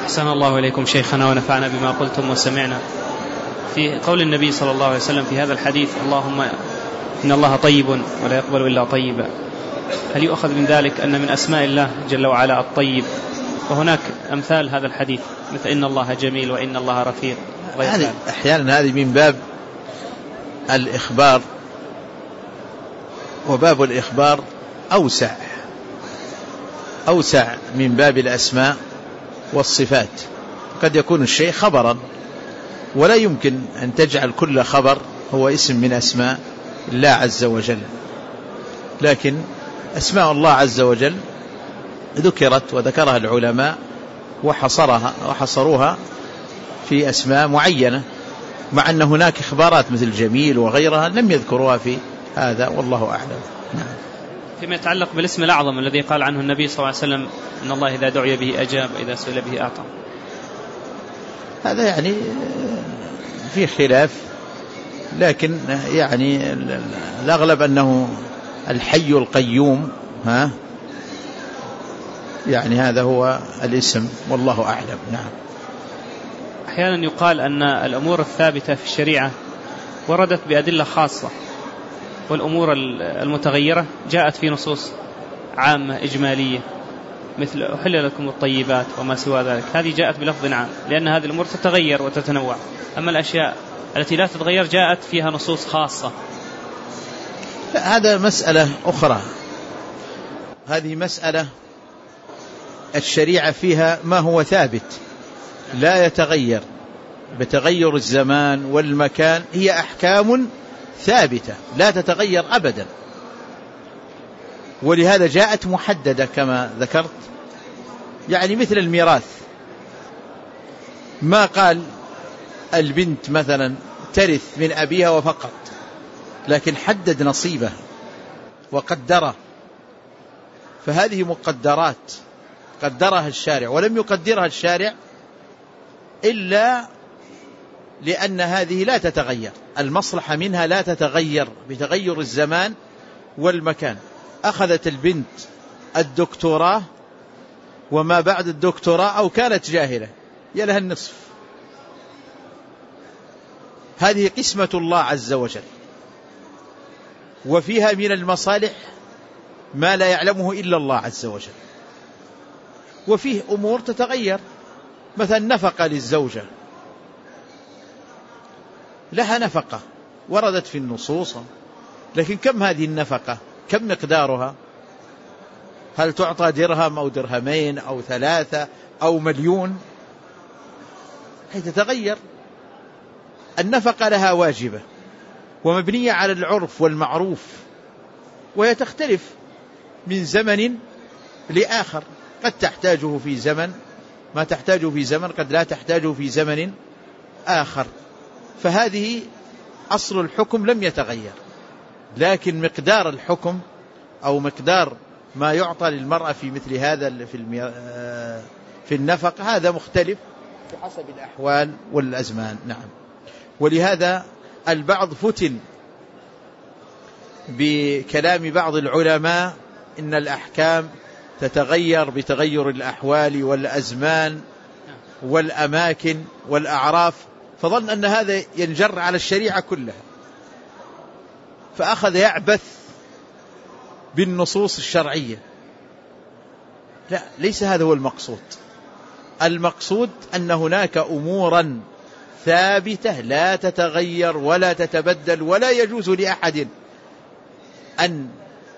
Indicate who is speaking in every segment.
Speaker 1: أحسن الله إليكم شيخنا ونفعنا بما قلتم وسمعنا. في قول النبي صلى الله عليه وسلم في هذا الحديث اللهم إن الله طيب ولا يقبل إلا طيبا، هل يؤخذ من ذلك أن من أسماء الله جل وعلا الطيب؟ وهناك أمثال هذا الحديث مثل إن الله جميل وإن الله رفيق.
Speaker 2: أحيانا هذه من باب الإخبار، وباب الإخبار أوسع من باب الأسماء والصفات. قد يكون الشيء خبرا، ولا يمكن أن تجعل كل خبر هو اسم من أسماء الله عز وجل، لكن أسماء الله عز وجل ذكرت وذكرها العلماء وحصروها في أسماء معينة، مع أن هناك إخبارات مثل جميل وغيرها لم يذكروها في هذا، والله أعلم. نعم.
Speaker 1: فيما يتعلق بالاسم الأعظم الذي قال عنه النبي صلى الله عليه وسلم إن الله إذا دعي به أجاب وإذا سئل به أعطى،
Speaker 2: هذا يعني في خلاف، لكن يعني الأغلب أنه الحي القيوم، يعني هذا هو الاسم، والله أعلم. نعم.
Speaker 1: أحيانا يقال أن الأمور الثابتة في الشريعة وردت بأدلة خاصة، والأمور المتغيرة جاءت في نصوص عامة إجمالية مثل أحل لكم الطيبات وما سوى ذلك، هذه جاءت بلفظ عام لأن هذه الأمور تتغير وتتنوع. أما الأشياء التي لا تتغير جاءت فيها نصوص خاصة.
Speaker 2: لا، هذا مسألة أخرى. هذه مسألة الشريعة فيها ما هو ثابت لا يتغير بتغير الزمان والمكان، هي أحكام ثابتة لا تتغير أبدا، ولهذا جاءت محددة كما ذكرت. يعني مثل الميراث، ما قال البنت مثلا ترث من أبيها وفقط، لكن حدد نصيبه وقدره، فهذه مقدرات قدرها الشارع، ولم يقدرها الشارع إلا لأن هذه لا تتغير، المصلحة منها لا تتغير بتغير الزمان والمكان. أخذت البنت الدكتوراه وما بعد الدكتوراه أو كانت جاهلة يلها النصف، هذه قسمة الله عز وجل، وفيها من المصالح ما لا يعلمه إلا الله عز وجل. وفيه أمور تتغير، مثلا نفقة للزوجة، لها نفقة وردت في النصوص، لكن كم هذه النفقة؟ كم مقدارها؟ هل تعطى درهم أو درهمين أو 3 أو مليون؟ هي تتغير. النفقة لها واجبة ومبنية على العرف والمعروف، وهي تختلف من زمن لآخر، قد تحتاجه في زمن ما تحتاجه في زمن، قد لا تحتاجه في زمن آخر. فهذه أصل الحكم لم يتغير، لكن مقدار الحكم أو مقدار ما يعطى للمرأة في مثل هذا في النفق هذا مختلف بحسب الأحوال والأزمان. نعم. ولهذا البعض فتن بكلام بعض العلماء إن الأحكام تتغير بتغير الأحوال والأزمان والأماكن والأعراف، فظن أن هذا ينجر على الشريعة كلها، فأخذ يعبث بالنصوص الشرعية. لا، ليس هذا هو المقصود. المقصود أن هناك أمورا ثابتة لا تتغير ولا تتبدل، ولا يجوز لأحد أن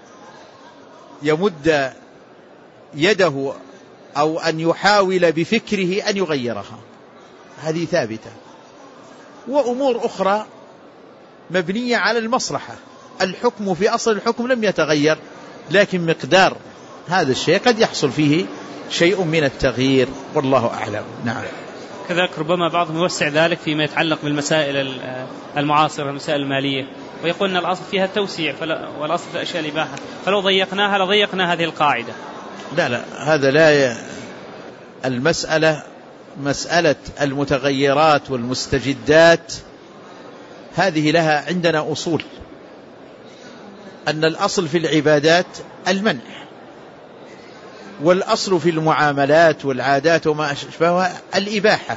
Speaker 2: يمد يده أو أن يحاول بفكره أن يغيرها، هذه ثابتة. وأمور أخرى مبنية على المصلحة، الحكم في أصل الحكم لم يتغير، لكن مقدار هذا الشيء قد يحصل فيه شيء من التغيير، والله أعلم. نعم.
Speaker 1: كذلك ربما بعضهم يوسع ذلك فيما يتعلق بالمسائل المعاصرة، المسائل المالية، ويقول أن الأصل فيها التوسيع والأصل في الأشياء الإباحة، فلو ضيقناها لضيقنا هذه القاعدة.
Speaker 2: لا، هذا لا المسألة مسألة المتغيرات والمستجدات هذه لها عندنا أصول، أن الأصل في العبادات المنع، والأصل في المعاملات والعادات وما أشبهها الإباحة،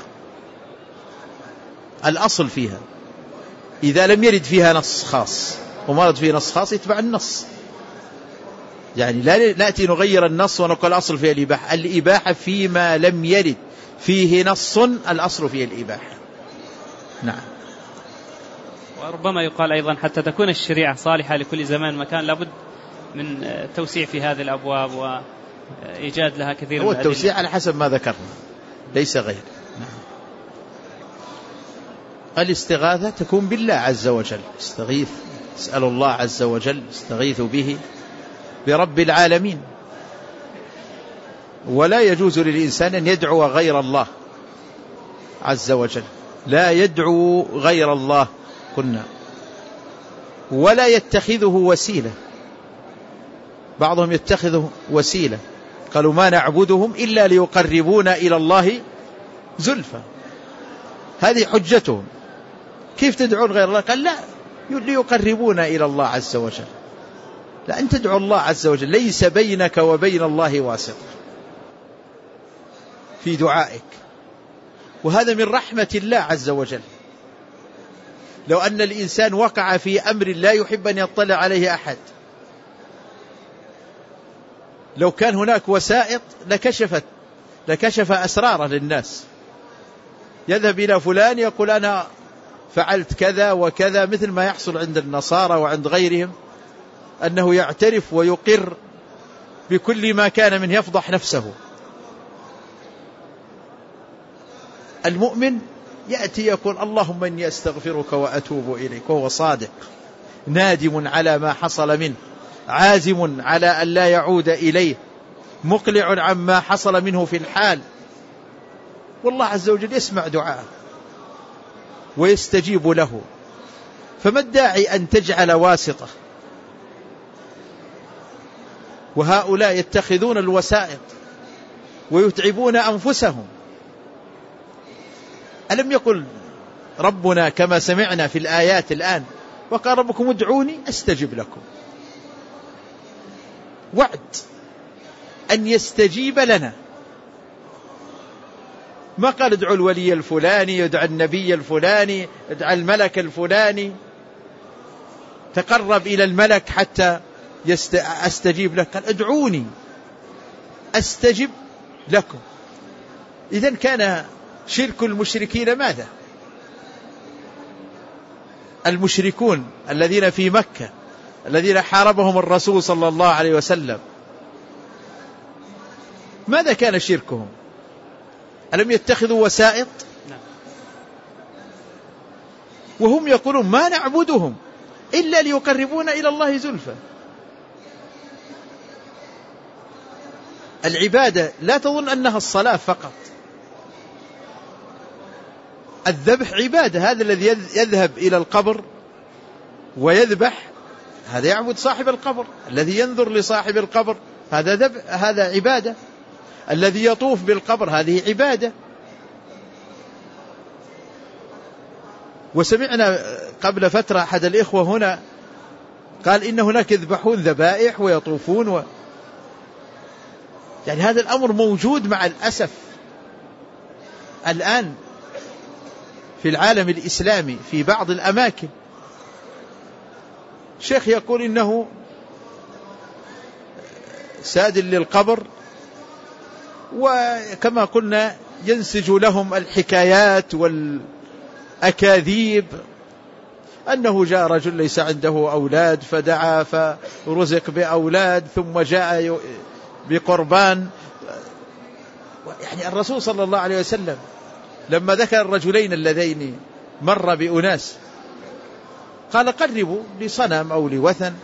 Speaker 2: الأصل فيها إذا لم يرد فيها نص خاص، وما رد فيه نص خاص يتبع النص. يعني لا نأتي نغير النص ونقول الأصل فيه الإباحة. الإباحة فيما لم يرد فيه نص الأصل فيه الإباحة. نعم.
Speaker 1: وربما يقال أيضا حتى تكون الشريعة صالحة لكل زمان مكان لابد من توسيع في هذه الأبواب وإيجاد لها كثير من الأدلة.
Speaker 2: التوسيع على حسب ما ذكرنا ليس غير. نعم. الاستغاثة تكون بالله عز وجل، استغيث، اسأل الله عز وجل، استغيث به برب العالمين. ولا يجوز للإنسان أن يدعو غير الله عز وجل، لا يدعو غير الله قلنا، ولا يتخذه وسيلة. بعضهم يتخذه وسيلة، قالوا ما نعبدهم إلا ليقربونا إلى الله زلفى، هذه حجتهم. كيف تدعون غير الله؟ قال لا، ليقربونا إلى الله عز وجل. لا، أن تدعو الله عز وجل، ليس بينك وبين الله واسطة في دعائك، وهذا من رحمة الله عز وجل. لو أن الإنسان وقع في أمر لا يحب أن يطلع عليه أحد، لو كان هناك وسائط لكشف أسراره للناس. يذهب إلى فلان يقول أنا فعلت كذا وكذا، مثل ما يحصل عند النصارى وعند غيرهم، أنه يعترف ويقر بكل ما كان من يفضح نفسه. المؤمن يأتي يقول اللهم إني أستغفرك وأتوب إليك، وهو صادق نادم على ما حصل منه، عازم على أن لا يعود إليه، مقلع عما حصل منه في الحال. والله عز وجل يسمع دعاءه ويستجيب له. فما الداعي أن تجعل واسطة؟ وهؤلاء يتخذون الوسائط ويتعبون أنفسهم. ألم يقل ربنا كما سمعنا في الآيات الآن وقال ربكم ادعوني أستجب لكم؟ وعد أن يستجيب لنا، ما قال ادعوا الولي الفلاني، يدعى النبي الفلاني، يدعى الملك الفلاني، تقرب إلى الملك حتى أستجيب لك. قال ادعوني أستجب لكم. إذن كان شرك المشركين ماذا؟ المشركون الذين في مكة الذين حاربهم الرسول صلى الله عليه وسلم، ماذا كان شركهم؟ ألم يتخذوا وسائط؟ وهم يقولون ما نعبدهم إلا ليقربونا إلى الله زلفى. العبادة لا تظن أنها الصلاة فقط، الذبح عبادة. هذا الذي يذهب إلى القبر ويذبح هذا يعبد صاحب القبر، الذي ينظر لصاحب القبر هذا عبادة، الذي يطوف بالقبر هذه عبادة. وسمعنا قبل فترة أحد الإخوة هنا قال إن هناك يذبحون ذبائح ويطوفون يعني هذا الأمر موجود مع الأسف الآن في العالم الإسلامي في بعض الأماكن. شيخ يقول إنه ساد للقبر، وكما قلنا ينسج لهم الحكايات والأكاذيب أنه جاء رجل ليس عنده أولاد فدعا فرزق بأولاد ثم جاء بقربان. يعني الرسول صلى الله عليه وسلم لما ذكر الرجلين اللذين مر بأناس قال قربوا لصنم أو لوثن،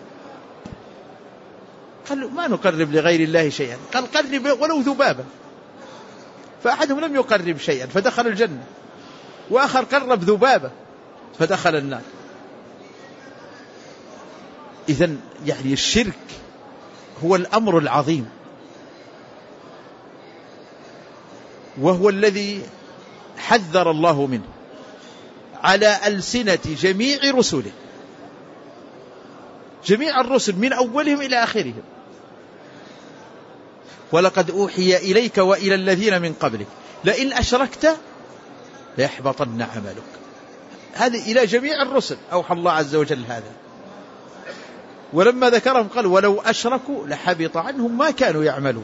Speaker 2: قالوا ما نقرب لغير الله شيئا، قال قرب ولو ذبابا، فأحدهم لم يقرب شيئا فدخل الجنة، وآخر قرب ذبابا فدخل النار. إذن يعني الشرك هو الأمر العظيم، وهو الذي حذر الله منه على ألسنة جميع رسله، جميع الرسل من أولهم إلى آخرهم. ولقد أوحي إليك وإلى الذين من قبلك لئن أشركت ليحبطن عملك. هذه إلى جميع الرسل أوحى الله عز وجل هذا. ولما ذكرهم قال ولو أشركوا لحبط عنهم ما كانوا يعملون.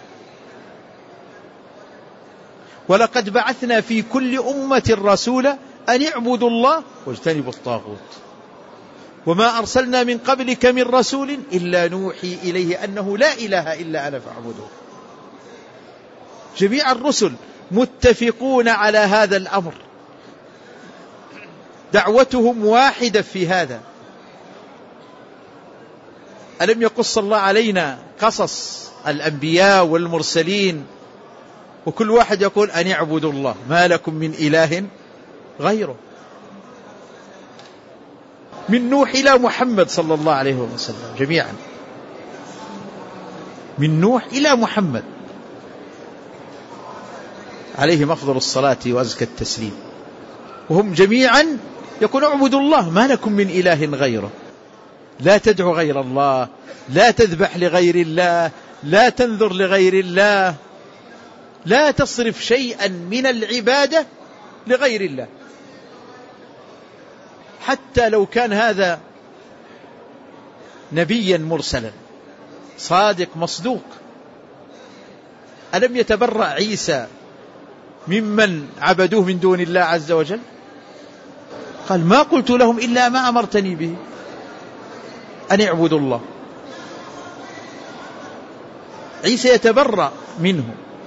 Speaker 2: ولقد بعثنا في كل أمة رسولا أن اعبدوا الله واجتنبوا الطاغوت وما أرسلنا من قبلك من رسول إلا نوحي إليه أنه لا إله إلا أنا فاعبدوه. جميع الرسل متفقون على هذا الأمر، دعوتهم واحدة في هذا. ألم يقص الله علينا قصص الأنبياء والمرسلين وكل واحد يقول أن اعبدوا الله ما لكم من إله غيره، من نوح إلى محمد صلى الله عليه وسلم جميعا، من نوح إلى محمد عليه أفضل الصلاة وأزكى التسليم، وهم جميعا يقول اعبدوا الله ما لكم من إله غيره، لا تدعو غير الله، لا تذبح لغير الله، لا تنذر لغير الله، لا تصرف شيئا من العبادة لغير الله، حتى لو كان هذا نبيا مرسلا صادق مصدوق. ألم يتبرأ عيسى ممن عبدوه من دون الله عز وجل؟ قال ما قلت لهم إلا ما أمرتني به أن اعبدوا الله. عيسى يتبرأ منه.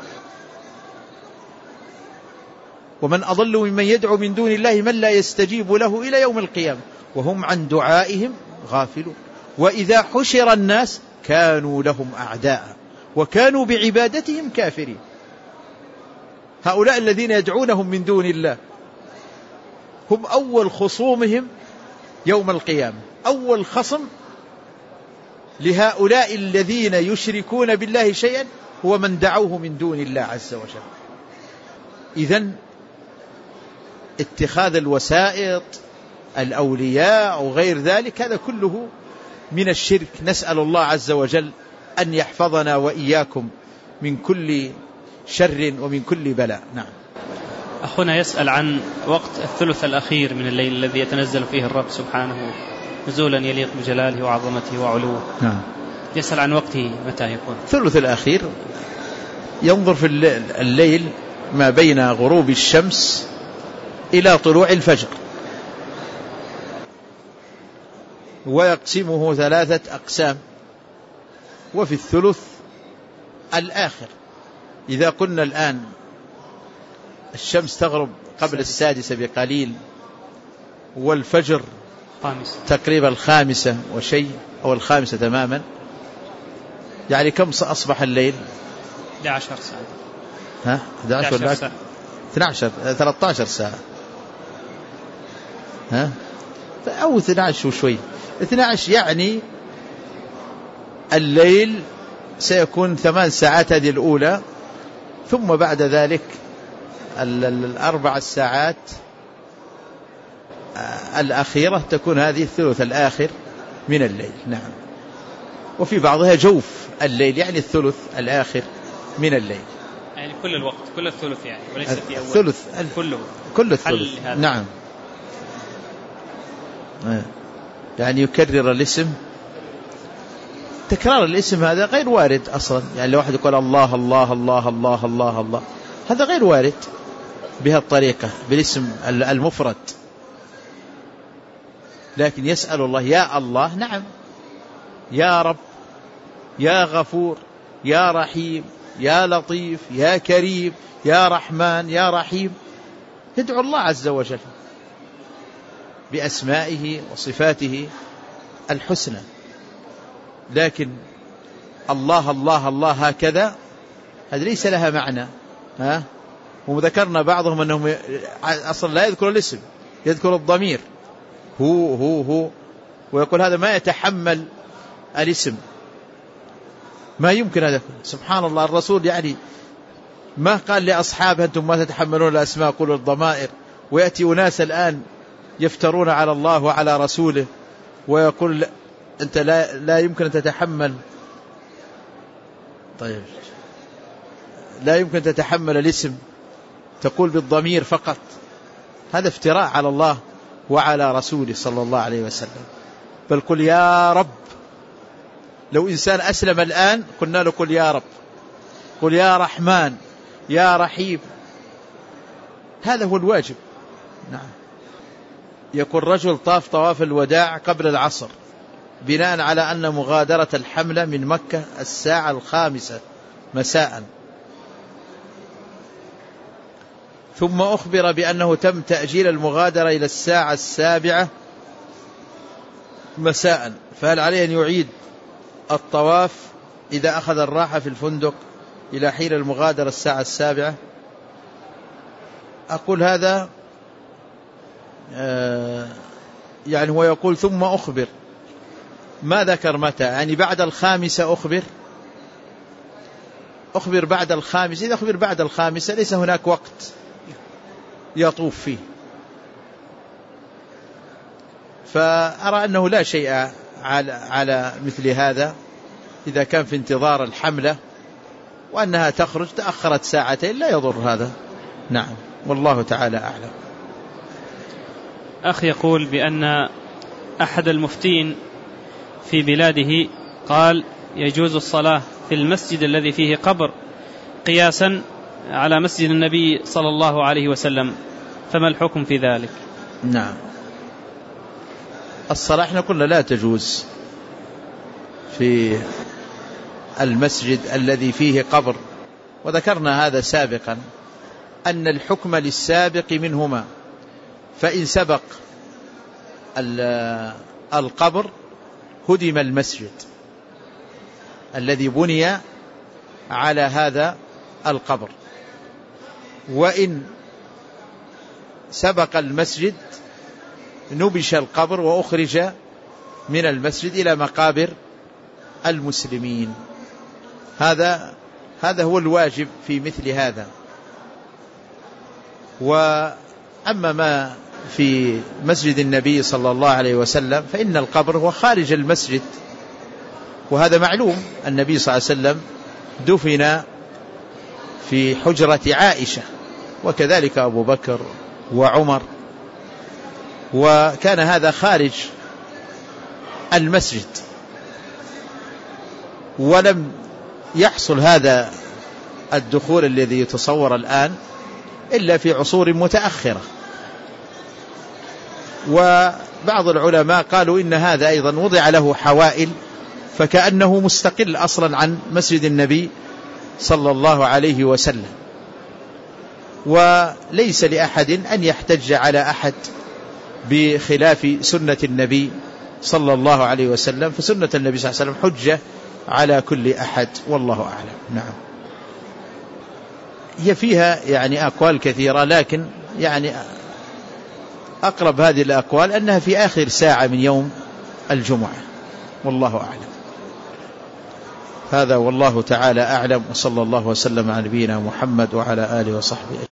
Speaker 2: ومن أضل ممن يدعو من دون الله من لا يستجيب له إلى يوم القيامة وهم عن دعائهم غافلون. وإذا حشر الناس كانوا لهم أعداء وكانوا بعبادتهم كافرين. هؤلاء الذين يدعونهم من دون الله هم أول خصومهم يوم القيامة، أول خصم لهؤلاء الذين يشركون بالله شيئا هو من دعوه من دون الله عز وجل. إذن اتخاذ الوسائط الأولياء أو غير ذلك هذا كله من الشرك. نسأل الله عز وجل أن يحفظنا وإياكم من كل شر ومن كل بلاء. نعم.
Speaker 1: أخونا يسأل عن وقت الثلث الأخير من الليل الذي يتنزل فيه الرب سبحانه نزولا يليق بجلاله وعظمته وعلوه.
Speaker 2: نعم.
Speaker 1: يسأل عن وقته متى يكون؟
Speaker 2: الثلث الأخير ينظر في الليل ما بين غروب الشمس إلى طلوع الفجر، ويقسمه 3 أقسام. وفي الثلث الآخر إذا قلنا الآن الشمس تغرب قبل 6 بقليل والفجر تقريبا 5 وشيء أو 5 تماما، يعني كم أصبح الليل؟
Speaker 1: 11 ساعة.
Speaker 2: ها 11 ساعة 12 13 ساعة ها أو 12 وشوي 12، يعني الليل سيكون 8 ساعات هذه الأولى، ثم بعد ذلك 4 ساعات الأخيرة تكون هذه الثلث الآخر من الليل. نعم. وفي بعضها جوف الليل، يعني الثلث الآخر من الليل،
Speaker 1: يعني كل الوقت كل الثلث، يعني وليس في أول
Speaker 2: الثلث
Speaker 1: كله
Speaker 2: كل الثلث. نعم. يعني يكرر الاسم، تكرار الاسم هذا غير وارد أصلا. يعني لو واحد يقول الله الله الله الله الله الله هذا غير وارد بها الطريقة بالاسم المفرد، لكن يسأل الله يا الله. نعم. يا رب، يا غفور، يا رحيم، يا لطيف، يا كريم، يا رحمن، يا رحيم. يدعو الله عز وجل بأسمائه وصفاته الحسنى، لكن الله الله الله هكذا هذا ليس لها معنى. وذكرنا بعضهم أنهم أصلا لا يذكر الاسم، يذكر الضمير هو ويقول هذا ما يتحمل الاسم، ما يمكن هذا. سبحان الله، الرسول يعني ما قال لأصحابه أنتم ما تتحملون الأسماء قولوا الضمائر، ويأتي أناس الآن يفترون على الله وعلى رسوله ويقول أنت لا يمكن أن تتحمل. طيب لا يمكن تتحمل الاسم، تقول بالضمير فقط، هذا افتراء على الله وعلى رسوله صلى الله عليه وسلم. بل قل يا رب. لو إنسان أسلم الآن قلنا له قل يا رب، قل يا رحمن يا رحيم، هذا هو الواجب. نعم. يقول رجل طاف طواف الوداع قبل العصر بناء على أن مغادرة الحملة من مكة 5:00 مساء، ثم أخبر بأنه تم تأجيل المغادرة إلى 7:00 مساء، فهل عليه أن يعيد الطواف إذا أخذ الراحة في الفندق إلى حين المغادرة 7:00؟ أقول هذا يعني هو يقول ثم أخبر، ما ذكر متى، يعني بعد 5:00 أخبر بعد 5:00. إذا أخبر بعد 5:00 ليس هناك وقت يطوف فيه، فأرى أنه لا شيء على مثل هذا إذا كان في انتظار الحملة وأنها تخرج تأخرت 2 لا يضر هذا. نعم، والله تعالى أعلم.
Speaker 1: أخ يقول بأن أحد المفتين في بلاده قال يجوز الصلاة في المسجد الذي فيه قبر قياسا على مسجد النبي صلى الله عليه وسلم، فما الحكم في ذلك؟
Speaker 2: نعم، الصلاة احنا قلنا لا تجوز في المسجد الذي فيه قبر، وذكرنا هذا سابقا أن الحكم للسابق منهما، فإن سبق القبر هدم المسجد الذي بني على هذا القبر، وإن سبق المسجد نبش القبر وأخرج من المسجد إلى مقابر المسلمين. هذا هو الواجب في مثل هذا. وأما ما في مسجد النبي صلى الله عليه وسلم فإن القبر هو خارج المسجد، وهذا معلوم. النبي صلى الله عليه وسلم دفن في حجرة عائشة، وكذلك أبو بكر وعمر، وكان هذا خارج المسجد، ولم يحصل هذا الدخول الذي يتصور الآن إلا في عصور متأخرة. وبعض العلماء قالوا إن هذا أيضا وضع له حوائل، فكأنه مستقل أصلا عن مسجد النبي صلى الله عليه وسلم، وليس لأحد أن يحتج على أحد بخلاف سنة النبي صلى الله عليه وسلم، فسنة النبي صلى الله عليه وسلم حجة على كل أحد، والله أعلم. نعم. هي فيها يعني أقوال كثيرة، لكن يعني أقرب هذه الأقوال أنها في آخر ساعة من يوم الجمعة، والله أعلم. هذا والله تعالى أعلم، وصلى الله وسلم على نبينا محمد وعلى آله وصحبه.